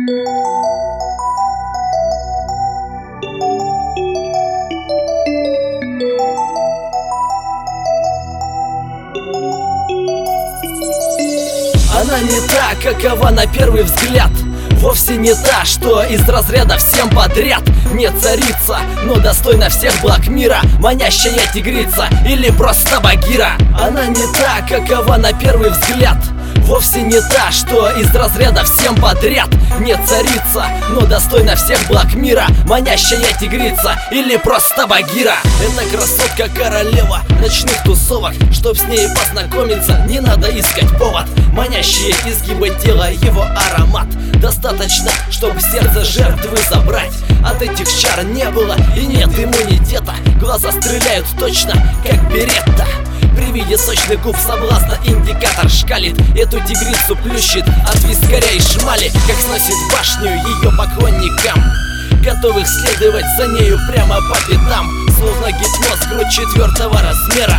Она не та, какова на первый взгляд. Вовсе не та, что из разряда всем подряд. Не царица, но достойна всех благ мира, манящая тигрица или просто Багира. Она не та, какова на первый взгляд. Вовсе не та, что из разряда всем подряд. Не царица, но достойна всех благ мира, манящая тигрица или просто Багира. Это красотка королева ночных тусовок. Чтоб с ней познакомиться, не надо искать повод. Манящие изгибы тела, его аромат достаточно, чтобы сердце жертвы забрать. От этих чар не было и нет иммунитета. Глаза стреляют точно, как беретта. При виде сочных губ соблазна индикатор шкалит. Эту тигрицу плющит от вискаря и шмали, как сносит башню ее поклонникам, готовых следовать за нею прямо по пятам. Словно гипноз, грудь 4-го размера.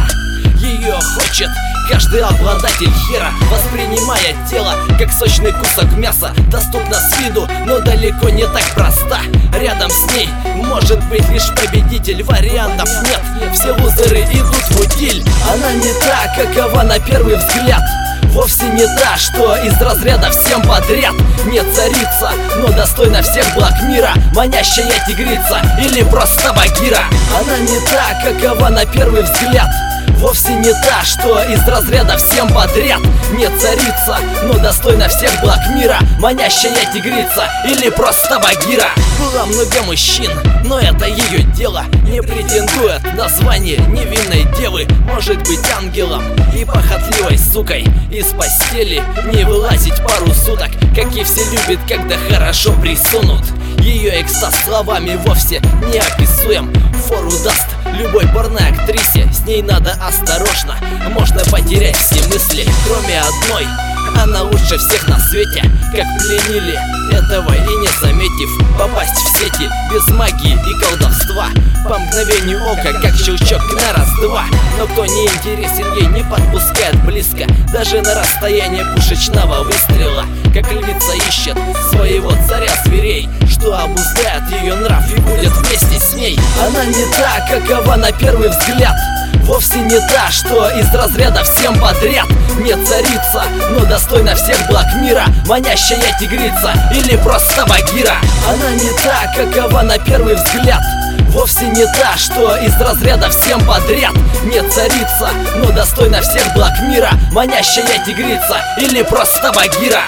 Ее хочет каждый обладатель хера, воспринимая тело как сочный кусок мяса. Доступна с виду, но далеко не так проста. Рядом с ней может быть лишь победитель, вариантов нет, все лузеры идут в утиль. Она не та, какова на первый взгляд. Вовсе не та, что из разряда всем подряд. Не царица, но достойна всех благ мира, манящая тигрица или просто Багира. Она не та, какова на первый взгляд. Вовсе не та, что из разряда всем подряд. Не царица, но достойна всех благ мира, манящая тигрица или просто Багира. Было много мужчин, но это ее дело. Не претендует на звание невинной девы. Может быть ангелом и похотливой сукой. Из постели не вылазить пару суток, как и все любят, когда хорошо присунут. Ее экстаз словами вовсе не описуем. Фору даст любой порной актрисе. С ней надо осторожно, можно потерять все мысли, кроме одной. Она лучше всех на свете. Как пленили этого и не заметив, попасть в сети без магии и колдовства. По мгновению ока, как щелчок на раз-два. Но кто не интересен ей, не подпускает близко, даже на расстояние пушечного выстрела. Как львица ищет своего царя зверей, что обуздает ее нрав и будет вместе с ней. Она не та, какова на первый взгляд. Вовсе не та, что из разряда всем подряд. Не царица, но достойна всех благ мира, манящая тигрица или просто Багира. Она не та, какова на первый взгляд. Вовсе не та, что из разряда всем подряд. Не царица, но достойна всех благ мира, манящая тигрица или просто Багира.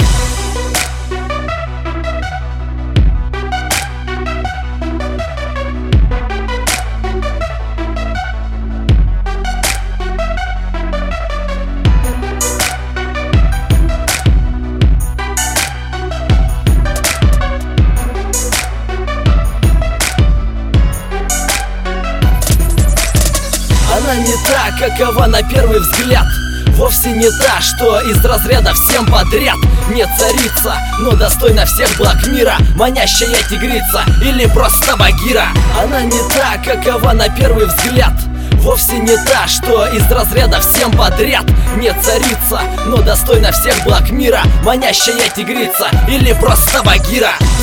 Она не та, какова на первый взгляд. Вовсе не та, что из разряда всем подряд. Не царица, но достойна всех благ мира, манящая тигрица или просто Багира. Она не та, какова на первый взгляд. Вовсе не та, что из разряда всем подряд. Не царица, но достойна всех благ мира, манящая тигрица или просто Багира.